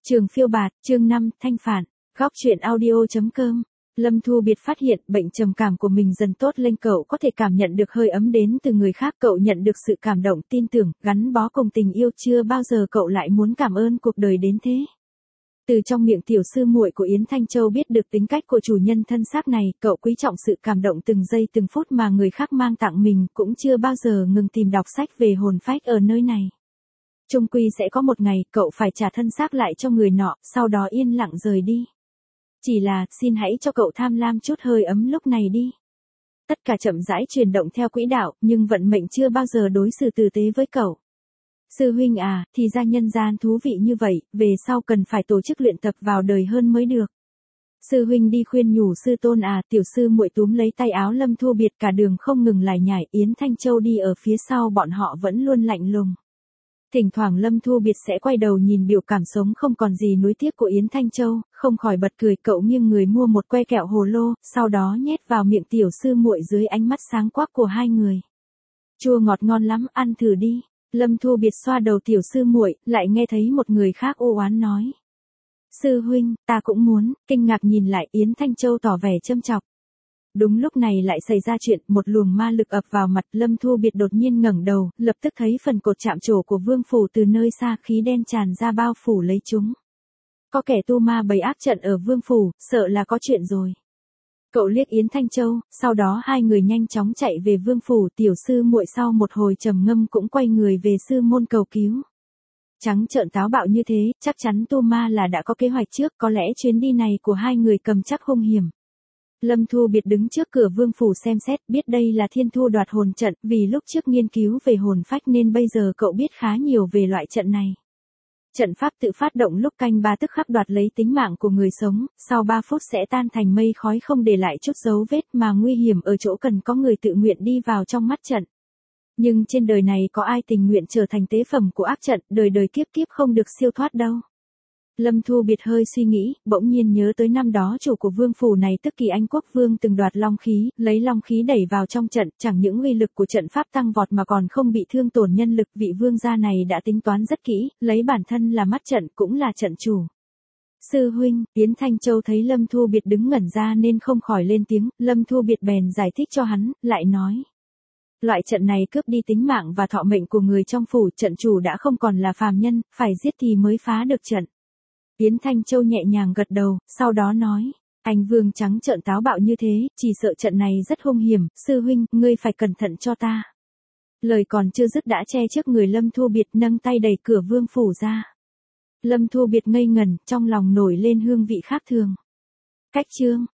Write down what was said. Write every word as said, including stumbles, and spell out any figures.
Trường phiêu bạt, chương năm, thanh phản, góc truyện audio.com. Lâm Thu Biệt phát hiện bệnh trầm cảm của mình dần tốt lên, cậu có thể cảm nhận được hơi ấm đến từ người khác, cậu nhận được sự cảm động, tin tưởng, gắn bó cùng tình yêu, chưa bao giờ cậu lại muốn cảm ơn cuộc đời đến thế. Từ trong miệng tiểu sư muội của Yến Thanh Châu biết được tính cách của chủ nhân thân xác này, cậu quý trọng sự cảm động từng giây từng phút mà người khác mang tặng mình, cũng chưa bao giờ ngừng tìm đọc sách về hồn phách ở nơi này. Chung quy sẽ có một ngày, cậu phải trả thân xác lại cho người nọ, sau đó yên lặng rời đi. Chỉ là, xin hãy cho cậu tham lam chút hơi ấm lúc này đi. Tất cả chậm rãi chuyển động theo quỹ đạo, nhưng vận mệnh chưa bao giờ đối xử tử tế với cậu. Sư huynh à, thì ra nhân gian thú vị như vậy, về sau cần phải tổ chức luyện tập vào đời hơn mới được. Sư huynh đi khuyên nhủ sư tôn à, tiểu sư muội túm lấy tay áo Lâm Thu Biệt, cả đường không ngừng lải nhải. Yến Thanh Châu đi ở phía sau bọn họ vẫn luôn lạnh lùng. Thỉnh thoảng Lâm Thu Biệt sẽ quay đầu nhìn biểu cảm sống không còn gì nuối tiếc của Yến Thanh Châu, không khỏi bật cười. Cậu nghiêng người mua một que kẹo hồ lô, sau đó nhét vào miệng tiểu sư muội dưới ánh mắt sáng quắc của hai người. Chua ngọt ngon lắm, ăn thử đi. Lâm Thu Biệt xoa đầu tiểu sư muội, lại nghe thấy một người khác u oán nói. Sư huynh, ta cũng muốn. Kinh ngạc nhìn lại, Yến Thanh Châu tỏ vẻ châm chọc. Đúng lúc này lại xảy ra chuyện, một luồng ma lực ập vào mặt. Lâm Thu Biệt đột nhiên ngẩng đầu, lập tức thấy phần cột chạm trổ của vương phủ từ nơi xa, khí đen tràn ra bao phủ lấy chúng. Có kẻ tu ma bày áp trận ở vương phủ, sợ là có chuyện rồi. Cậu liếc Yến Thanh Châu, sau đó hai người nhanh chóng chạy về vương phủ. Tiểu sư muội sau một hồi trầm ngâm cũng quay người về sư môn cầu cứu. Trắng trợn táo bạo như thế, chắc chắn tu ma là đã có kế hoạch trước, có lẽ chuyến đi này của hai người cầm chắc hung hiểm. Lâm Thu Biệt đứng trước cửa vương phủ xem xét, biết đây là thiên thu đoạt hồn trận, vì lúc trước nghiên cứu về hồn phách nên bây giờ cậu biết khá nhiều về loại trận này. Trận pháp tự phát động lúc canh ba tức khắc đoạt lấy tính mạng của người sống, sau ba phút sẽ tan thành mây khói không để lại chút dấu vết, mà nguy hiểm ở chỗ cần có người tự nguyện đi vào trong mắt trận. Nhưng trên đời này có ai tình nguyện trở thành tế phẩm của ác trận, đời đời kiếp kiếp không được siêu thoát đâu. Lâm Thu Biệt hơi suy nghĩ, bỗng nhiên nhớ tới năm đó chủ của vương phủ này tức Kỳ Anh Quốc Vương từng đoạt long khí, lấy long khí đẩy vào trong trận, chẳng những uy lực của trận pháp tăng vọt mà còn không bị thương tổn nhân lực. Vị vương gia này đã tính toán rất kỹ, lấy bản thân là mắt trận cũng là trận chủ. Sư huynh, Yến Thanh Châu thấy Lâm Thu Biệt đứng ngẩn ra nên không khỏi lên tiếng. Lâm Thu Biệt bèn giải thích cho hắn, lại nói. Loại trận này cướp đi tính mạng và thọ mệnh của người trong phủ, trận chủ đã không còn là phàm nhân, phải giết thì mới phá được trận. Yến Thanh Châu nhẹ nhàng gật đầu, sau đó nói, anh vương trắng trợn táo bạo như thế, chỉ sợ trận này rất hung hiểm, sư huynh, ngươi phải cẩn thận cho ta. Lời còn chưa dứt đã che trước người Lâm Thu Biệt, nâng tay đẩy cửa vương phủ ra. Lâm Thu Biệt ngây ngẩn, trong lòng nổi lên hương vị khác thường. Cách chương